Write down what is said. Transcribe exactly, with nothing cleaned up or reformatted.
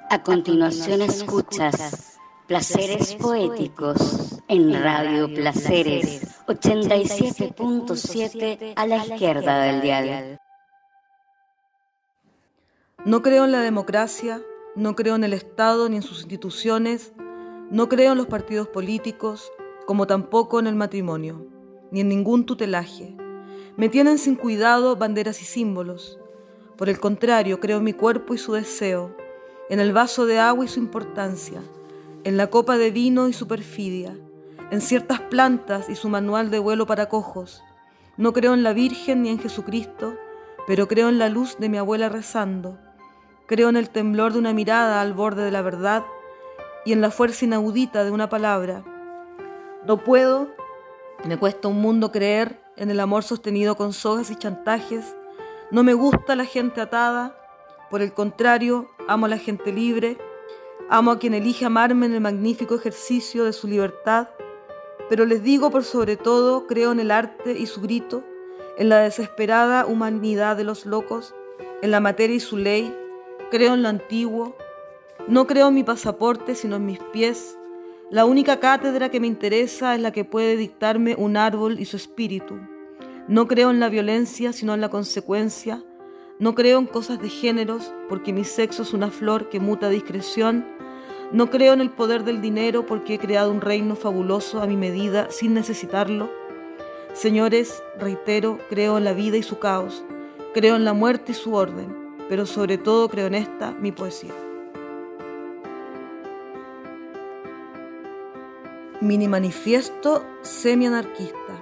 A continuación escuchas Placeres Poéticos en Radio Placeres ochenta y siete punto siete a la izquierda del dial. No creo en la democracia, no creo en el Estado ni en sus instituciones, no creo en los partidos políticos, como tampoco en el matrimonio, ni en ningún tutelaje. Me tienen sin cuidado banderas y símbolos. Por el contrario, creo en mi cuerpo y su deseo, en el vaso de agua y su importancia, en la copa de vino y su perfidia, en ciertas plantas y su manual de vuelo para cojos. No creo en la Virgen ni en Jesucristo, pero creo en la luz de mi abuela rezando. Creo en el temblor de una mirada al borde de la verdad y en la fuerza inaudita de una palabra. No puedo, me cuesta un mundo creer en el amor sostenido con sogas y chantajes. No me gusta la gente atada, por el contrario, amo a la gente libre, amo a quien elige amarme en el magnífico ejercicio de su libertad, pero les digo por sobre todo, creo en el arte y su grito, en la desesperada humanidad de los locos, en la materia y su ley, creo en lo antiguo, no creo en mi pasaporte sino en mis pies. La única cátedra que me interesa es la que puede dictarme un árbol y su espíritu. No creo en la violencia sino en la consecuencia. No creo en cosas de géneros, porque mi sexo es una flor que muta a discreción. No creo en el poder del dinero, porque he creado un reino fabuloso a mi medida, sin necesitarlo. Señores, reitero, creo en la vida y su caos. Creo en la muerte y su orden, pero sobre todo creo en esta, mi poesía. Mini manifiesto semi-anarquista.